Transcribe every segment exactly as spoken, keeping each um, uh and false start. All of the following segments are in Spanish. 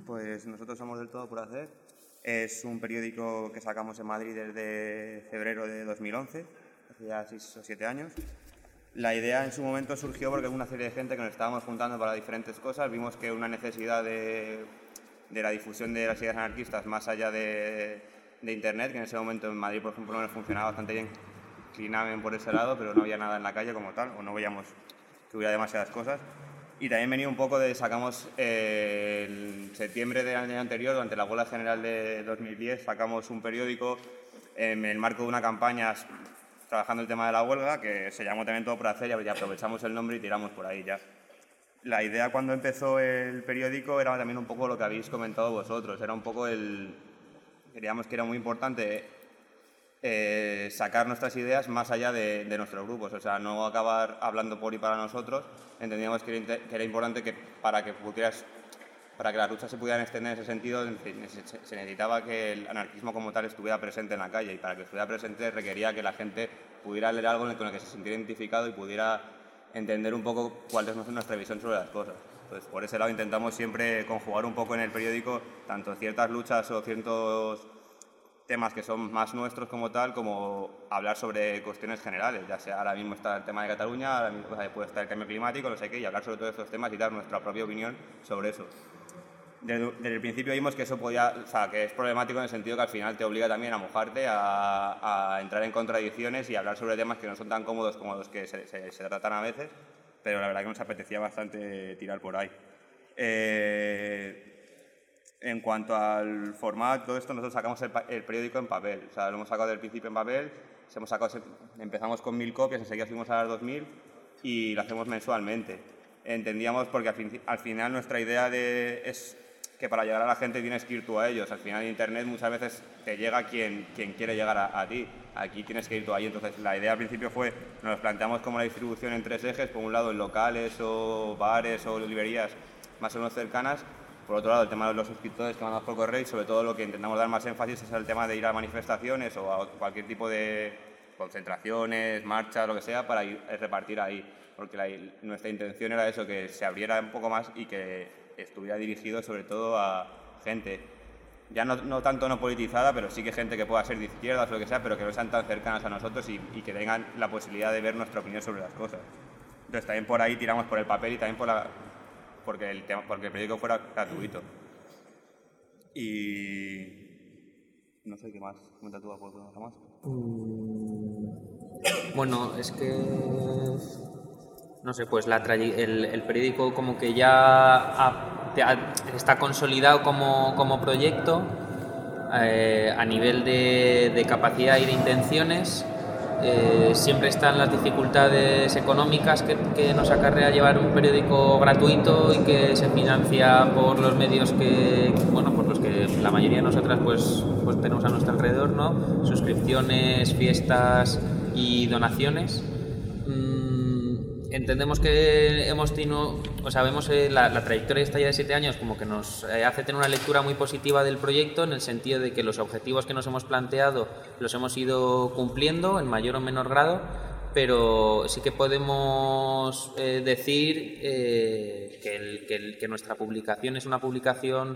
Pues nosotros somos Del Todo por Hacer. Es un periódico que sacamos en Madrid desde febrero de dos mil once, hace ya seis o siete años. La idea en su momento surgió porque una serie de gente que nos estábamos juntando para diferentes cosas, vimos que una necesidad de, de la difusión de las ideas anarquistas más allá de, de Internet, que en ese momento en Madrid, por ejemplo, no nos funcionaba bastante bien, inclinaban por ese lado, pero no había nada en la calle como tal, o no veíamos que hubiera demasiadas cosas. Y también venía un poco de, sacamos eh, en septiembre del año anterior, durante la huelga general de dos mil diez, sacamos un periódico en el marco de una campaña trabajando el tema de la huelga, que se llamó también Todo por Hacer, y aprovechamos el nombre y tiramos por ahí ya. La idea cuando empezó el periódico era también un poco lo que habéis comentado vosotros, era un poco el... Creíamos que era muy importante eh, sacar nuestras ideas más allá de, de nuestros grupos, o sea, no acabar hablando por y para nosotros. Entendíamos que era, que era importante que para que pudieras, para que las luchas se pudieran extender en ese sentido, se necesitaba que el anarquismo como tal estuviera presente en la calle, y para que estuviera presente requería que la gente pudiera leer algo con el que se sintiera identificado y pudiera entender un poco cuál es nuestra visión sobre las cosas. Entonces, por ese lado intentamos siempre conjugar un poco en el periódico tanto ciertas luchas o ciertos temas que son más nuestros como tal, como hablar sobre cuestiones generales, ya sea ahora mismo está el tema de Cataluña, ahora mismo puede estar el cambio climático, no sé qué, y hablar sobre todos estos temas y dar nuestra propia opinión sobre eso. Desde, desde el principio vimos que eso podía, o sea, que es problemático en el sentido que al final te obliga también a mojarte, a, a entrar en contradicciones y hablar sobre temas que no son tan cómodos como los que se, se, se tratan a veces, pero la verdad que nos apetecía bastante tirar por ahí. Eh, En cuanto al formato, todo esto, nosotros sacamos el, el periódico en papel. O sea, lo hemos sacado del principio en papel, hemos sacado, empezamos con mil copias, enseguida fuimos a las dos mil y lo hacemos mensualmente. Entendíamos porque al, fin, al final nuestra idea de, es que para llegar a la gente tienes que ir tú a ellos. Al final Internet muchas veces te llega quien, quien quiere llegar a, a ti. Aquí tienes que ir tú ahí. Entonces la idea al principio fue, nos planteamos como la distribución en tres ejes, por un lado en locales o bares o librerías más o menos cercanas. Por otro lado, el tema de los suscriptores que mandamos por correo, y sobre todo lo que intentamos dar más énfasis es el tema de ir a manifestaciones o a cualquier tipo de concentraciones, marchas, lo que sea, para ir a repartir ahí. Porque la, nuestra intención era eso, que se abriera un poco más y que estuviera dirigido sobre todo a gente, ya no, no tanto no politizada, pero sí que gente que pueda ser de izquierdas o lo que sea, pero que no sean tan cercanas a nosotros y, y que tengan la posibilidad de ver nuestra opinión sobre las cosas. Entonces también por ahí tiramos por el papel y también por la... Porque el, tema, porque el periódico fuera gratuito. Y... no sé qué más. Comenta tú algo más. Mm, bueno, es que... no sé, pues la el, el periódico como que ya ha, ha, está consolidado como, como proyecto eh, a nivel de, de capacidad y de intenciones. Eh, siempre están las dificultades económicas que, que nos acarrea llevar un periódico gratuito y que se financia por los medios que, bueno, por los que la mayoría de nosotras pues, pues tenemos a nuestro alrededor, ¿no? Suscripciones, fiestas y donaciones. Mm, entendemos que hemos tenido, o sea, vemos eh, la, la trayectoria esta ya de siete años como que nos eh, hace tener una lectura muy positiva del proyecto, en el sentido de que los objetivos que nos hemos planteado los hemos ido cumpliendo en mayor o menor grado, pero sí que podemos eh, decir eh, que, el, que, el, que nuestra publicación es una publicación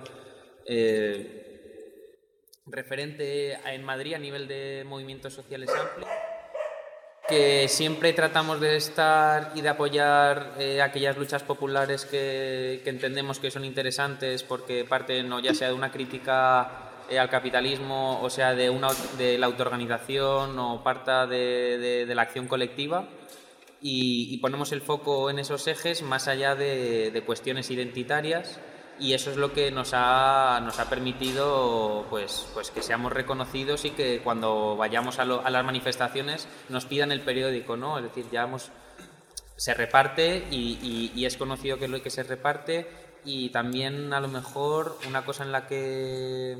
eh, referente en Madrid a nivel de movimientos sociales amplios, que siempre tratamos de estar y de apoyar eh, aquellas luchas populares que, que entendemos que son interesantes porque parten o ya sea de una crítica eh, al capitalismo, o sea de, una, de la autoorganización, o parta de, de, de la acción colectiva, y, y ponemos el foco en esos ejes más allá de, de cuestiones identitarias. Y eso es lo que nos ha, nos ha permitido pues, pues que seamos reconocidos y que cuando vayamos a, lo, a las manifestaciones nos pidan el periódico, ¿no? Es decir, ya hemos, se reparte y, y, y es conocido que es lo que se reparte. Y también a lo mejor una cosa en la que,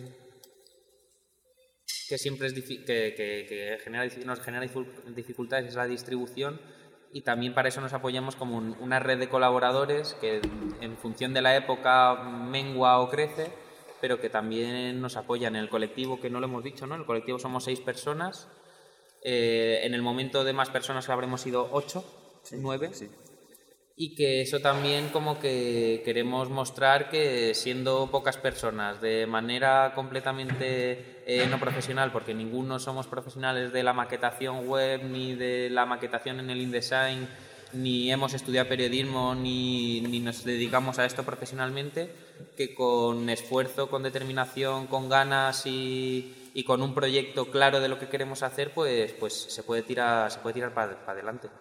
que siempre es que, que, que genera, nos genera dificultades es la distribución. Y también para eso nos apoyamos como un, una red de colaboradores que en función de la época mengua o crece, pero que también nos apoyan en el colectivo, que no lo hemos dicho, ¿no? En el colectivo somos seis personas. Eh, en el momento de más personas habremos sido ocho, sí, nueve. Sí. y que eso también como que queremos mostrar que siendo pocas personas de manera completamente eh, no profesional, porque ninguno somos profesionales de la maquetación web ni de la maquetación en el InDesign, ni hemos estudiado periodismo ni, ni nos dedicamos a esto profesionalmente, que con esfuerzo, con determinación, con ganas y, y con un proyecto claro de lo que queremos hacer, pues, pues se puede tirar, se puede tirar para, para adelante.